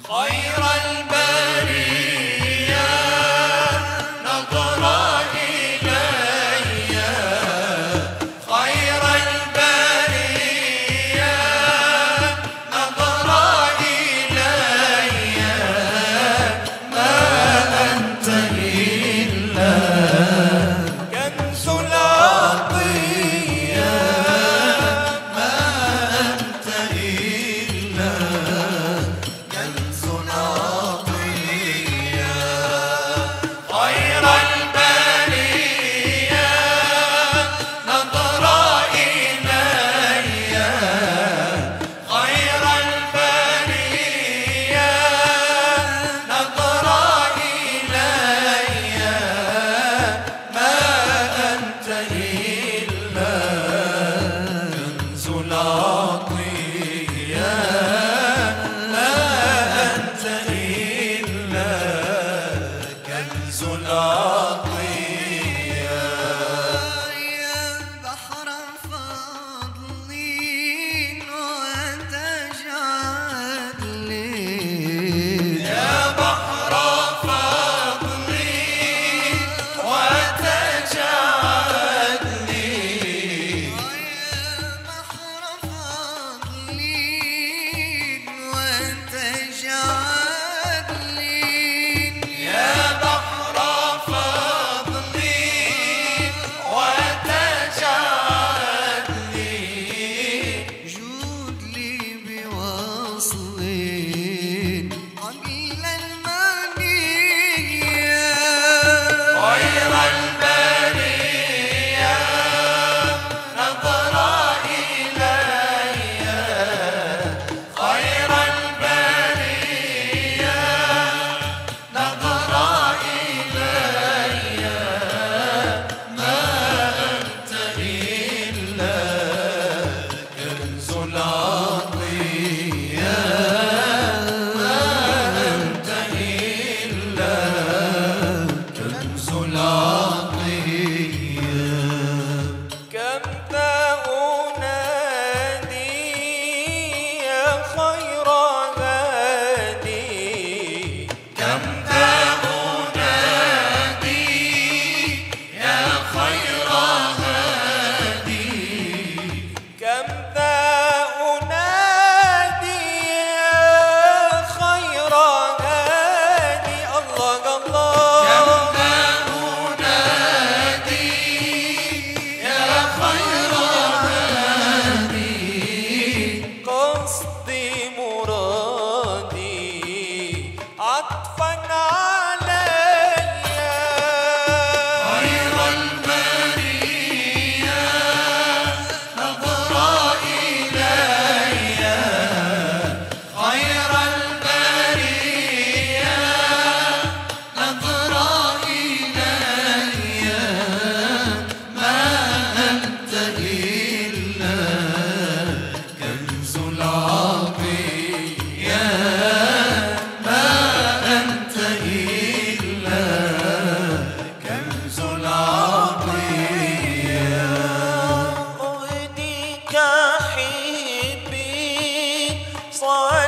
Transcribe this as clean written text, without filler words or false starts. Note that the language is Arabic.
خير البرية نظر إلي، خير البرية نظر إلي، ما أنت إلا كنز العطية، ما أنت إلا كنز العطية، خير البرية نظر إلي، خير البرية نظر إلي، ما أنت إلا كنز العطية، ما أنت إلا كنز العطية. يا بحر فضل وتجعل لي، يا بحر فضل وتجعل لي، يا بحر فضل وتجعل لي، يا بحر فضل وتجعل لي، جود لي بوصل قبل المنية، خير البرية نظر إلي، خير البرية نظر إلي، ما أنت إلا كنز العطية، ما أنت إلا كنز العطية. كم ذا أنادي يا خير هادي، كم ذا أنادي يا خير هادي، كم ذا أنادي يا خير هادي، الله الله، كم ذا أنادي يا خير هادي، قصدي مرادي عطفا علي، خير البرية نظر إلي، خير البرية نظر إلي، ما أنت إلا كنز العطية، ما أنت إلا كنز العطية. أهديك حبي صار